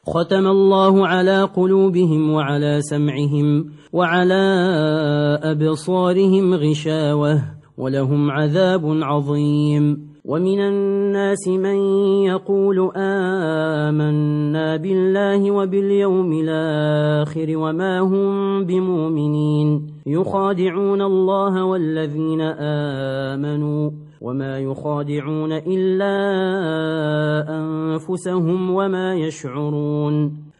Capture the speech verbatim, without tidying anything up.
ختم الله على قلوبهم وعلى سمعهم وعلى أبصارهم غشاوة ولهم عذاب عظيم. ومن الناس من يقول آمنا بالله وباليوم الآخر وما هم بمؤمنين يخادعون الله والذين آمنوا وما يخادعون إلا أنفسهم وما يشعرون.